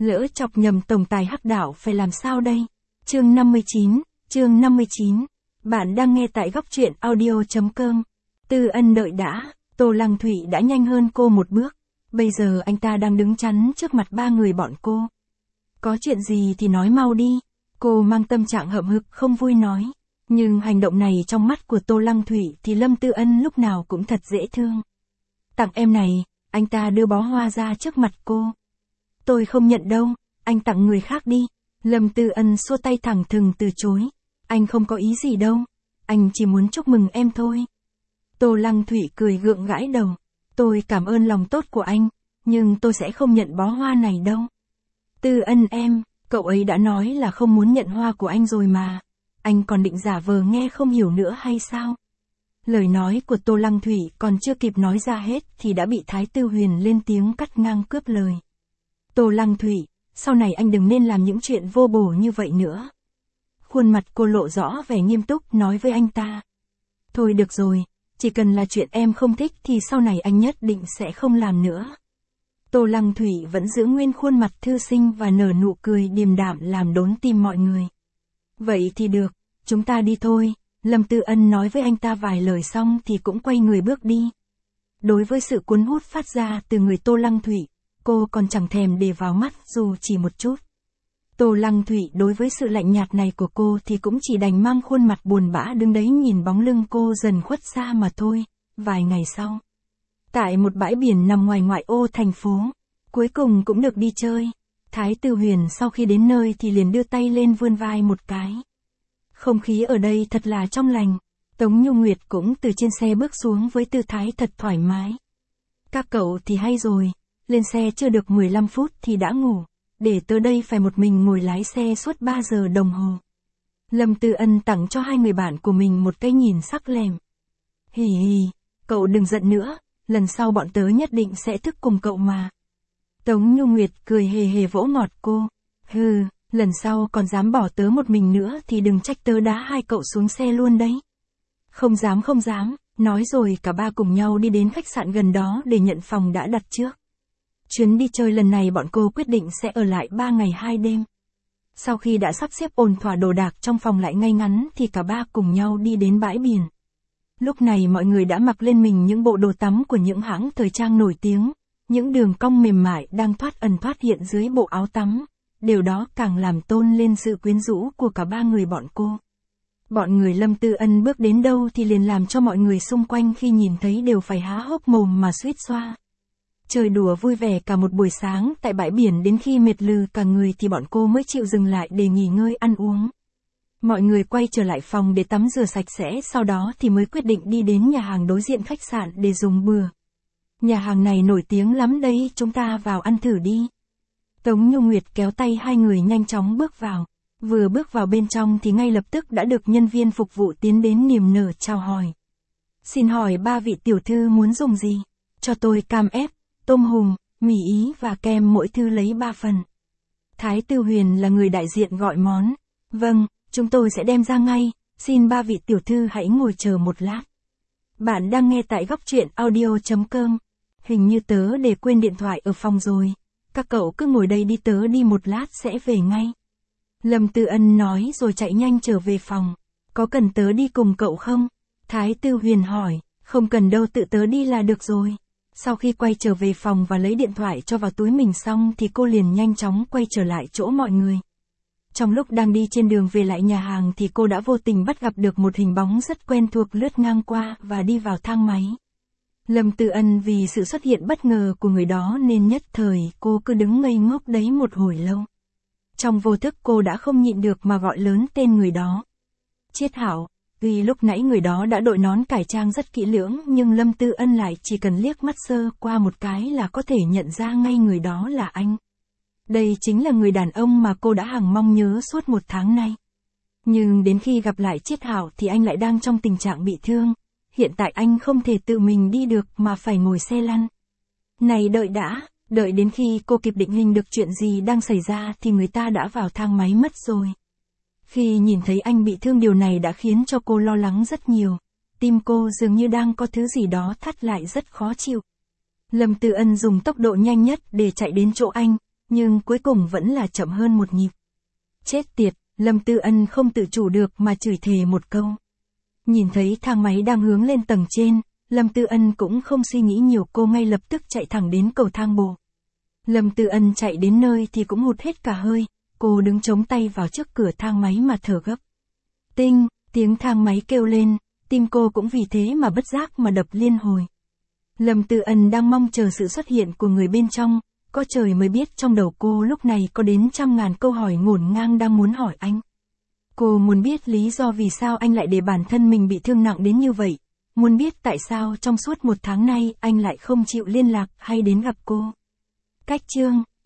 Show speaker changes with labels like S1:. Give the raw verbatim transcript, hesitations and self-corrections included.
S1: Lỡ chọc nhầm tổng tài Hắc Đạo phải làm sao đây? Chương năm mươi chín, chương năm mươi chín. Bạn đang nghe tại góc truyện audio chấm com. Tư Ân đợi đã, Tô Lăng Thụy đã nhanh hơn cô một bước. Bây giờ anh ta đang đứng chắn trước mặt ba người bọn cô. Có chuyện gì thì nói mau đi. Cô mang tâm trạng hậm hực không vui nói. Nhưng hành động này trong mắt của Tô Lăng Thụy thì Lâm Tư Ân lúc nào cũng thật dễ thương. Tặng em này, anh ta đưa bó hoa ra trước mặt cô. Tôi không nhận đâu, anh tặng người khác đi. Lâm Tư Ân xua tay thẳng thừng từ chối. Anh không có ý gì đâu, anh chỉ muốn chúc mừng em thôi. Tô Lăng Thụy cười gượng gãi đầu. Tôi cảm ơn lòng tốt của anh, nhưng tôi sẽ không nhận bó hoa này đâu. Tư Ân em, cậu ấy đã nói là không muốn nhận hoa của anh rồi mà. Anh còn định giả vờ nghe không hiểu nữa hay sao? Lời nói của Tô Lăng Thụy còn chưa kịp nói ra hết thì đã bị Thái Tư Huyền lên tiếng cắt ngang cướp lời. Tô Lăng Thụy, sau này anh đừng nên làm những chuyện vô bổ như vậy nữa. Khuôn mặt cô lộ rõ vẻ nghiêm túc nói với anh ta. Thôi được rồi, chỉ cần là chuyện em không thích thì sau này anh nhất định sẽ không làm nữa. Tô Lăng Thụy vẫn giữ nguyên khuôn mặt thư sinh và nở nụ cười điềm đạm làm đốn tim mọi người. Vậy thì được, chúng ta đi thôi. Lâm Tư Ân nói với anh ta vài lời xong thì cũng quay người bước đi. Đối với sự cuốn hút phát ra từ người Tô Lăng Thụy, cô còn chẳng thèm để vào mắt dù chỉ một chút. Tô Lăng Thụy đối với sự lạnh nhạt này của cô thì cũng chỉ đành mang khuôn mặt buồn bã đứng đấy nhìn bóng lưng cô dần khuất xa mà thôi. Vài ngày sau, tại một bãi biển nằm ngoài ngoại ô thành phố, cuối cùng cũng được đi chơi. Thái Tư Huyền sau khi đến nơi thì liền đưa tay lên vươn vai một cái. Không khí ở đây thật là trong lành. Tống Nhu Nguyệt cũng từ trên xe bước xuống với tư thái thật thoải mái. Các cậu thì hay rồi, lên xe chưa được mười lăm phút thì đã ngủ, để tới đây phải một mình ngồi lái xe suốt ba giờ đồng hồ. Lâm Tư Ân tặng cho hai người bạn của mình một cái nhìn sắc lẻm. Hì hì, cậu đừng giận nữa, lần sau bọn tớ nhất định sẽ thức cùng cậu mà. Tống Nhu Nguyệt cười hề hề vỗ ngọt cô. Hừ, lần sau còn dám bỏ tớ một mình nữa thì đừng trách tớ đá hai cậu xuống xe luôn đấy. Không dám không dám, nói rồi cả ba cùng nhau đi đến khách sạn gần đó để nhận phòng đã đặt trước. Chuyến đi chơi lần này bọn cô quyết định sẽ ở lại ba ngày hai đêm. Sau khi đã sắp xếp ổn thỏa đồ đạc trong phòng lại ngay ngắn thì cả ba cùng nhau đi đến bãi biển. Lúc này mọi người đã mặc lên mình những bộ đồ tắm của những hãng thời trang nổi tiếng, những đường cong mềm mại đang thoát ẩn thoát hiện dưới bộ áo tắm. Điều đó càng làm tôn lên sự quyến rũ của cả ba người bọn cô. Bọn người Lâm Tư Ân bước đến đâu thì liền làm cho mọi người xung quanh khi nhìn thấy đều phải há hốc mồm mà suýt xoa. Chơi đùa vui vẻ cả một buổi sáng tại bãi biển đến khi mệt lừ cả người thì bọn cô mới chịu dừng lại để nghỉ ngơi ăn uống. Mọi người quay trở lại phòng để tắm rửa sạch sẽ, sau đó thì mới quyết định đi đến nhà hàng đối diện khách sạn để dùng bữa. Nhà hàng này nổi tiếng lắm đấy, chúng ta vào ăn thử đi. Tống Nhu Nguyệt kéo tay hai người nhanh chóng bước vào. Vừa bước vào bên trong thì ngay lập tức đã được nhân viên phục vụ tiến đến niềm nở chào hỏi. Xin hỏi ba vị tiểu thư muốn dùng gì? Cho tôi cam ép, tôm hùm, mì ý và kem mỗi thư lấy ba phần. Thái Tư Huyền là người đại diện gọi món. Vâng, chúng tôi sẽ đem ra ngay, xin ba vị tiểu thư hãy ngồi chờ một lát. Bạn đang nghe tại góc truyện audio chấm com. Hình như tớ để quên điện thoại ở phòng rồi. Các cậu cứ ngồi đây đi, tớ đi một lát sẽ về ngay. Lâm Tư Ân nói rồi chạy nhanh trở về phòng. Có cần tớ đi cùng cậu không? Thái Tư Huyền hỏi. Không cần đâu, tự tớ đi là được rồi. Sau khi quay trở về phòng và lấy điện thoại cho vào túi mình xong thì cô liền nhanh chóng quay trở lại chỗ mọi người. Trong lúc đang đi trên đường về lại nhà hàng thì cô đã vô tình bắt gặp được một hình bóng rất quen thuộc lướt ngang qua và đi vào thang máy. Lâm Tư Ân vì sự xuất hiện bất ngờ của người đó nên nhất thời cô cứ đứng ngây ngốc đấy một hồi lâu. Trong vô thức cô đã không nhịn được mà gọi lớn tên người đó. Chiết Hảo. Vì lúc nãy người đó đã đội nón cải trang rất kỹ lưỡng nhưng Lâm Tư Ân lại chỉ cần liếc mắt sơ qua một cái là có thể nhận ra ngay người đó là anh. Đây chính là người đàn ông mà cô đã hằng mong nhớ suốt một tháng nay. Nhưng đến khi gặp lại Chiết Hảo thì anh lại đang trong tình trạng bị thương. Hiện tại anh không thể tự mình đi được mà phải ngồi xe lăn. Này đợi đã, đợi đến khi cô kịp định hình được chuyện gì đang xảy ra thì người ta đã vào thang máy mất rồi. Khi nhìn thấy anh bị thương, điều này đã khiến cho cô lo lắng rất nhiều. Tim cô dường như đang có thứ gì đó thắt lại rất khó chịu. Lâm Tư Ân dùng tốc độ nhanh nhất để chạy đến chỗ anh, nhưng cuối cùng vẫn là chậm hơn một nhịp. Chết tiệt, Lâm Tư Ân không tự chủ được mà chửi thề một câu. Nhìn thấy thang máy đang hướng lên tầng trên, Lâm Tư Ân cũng không suy nghĩ nhiều, cô ngay lập tức chạy thẳng đến cầu thang bộ. Lâm Tư Ân chạy đến nơi thì cũng hụt hết cả hơi, cô đứng chống tay vào trước cửa thang máy mà thở gấp. Tinh, tiếng thang máy kêu lên, tim cô cũng vì thế mà bất giác mà đập liên hồi. Lâm Tư Ân đang mong chờ sự xuất hiện của người bên trong, có trời mới biết trong đầu cô lúc này có đến trăm ngàn câu hỏi ngổn ngang đang muốn hỏi anh. Cô muốn biết lý do vì sao anh lại để bản thân mình bị thương nặng đến như vậy, muốn biết tại sao trong suốt một tháng nay anh lại không chịu liên lạc hay đến gặp cô. Cách chương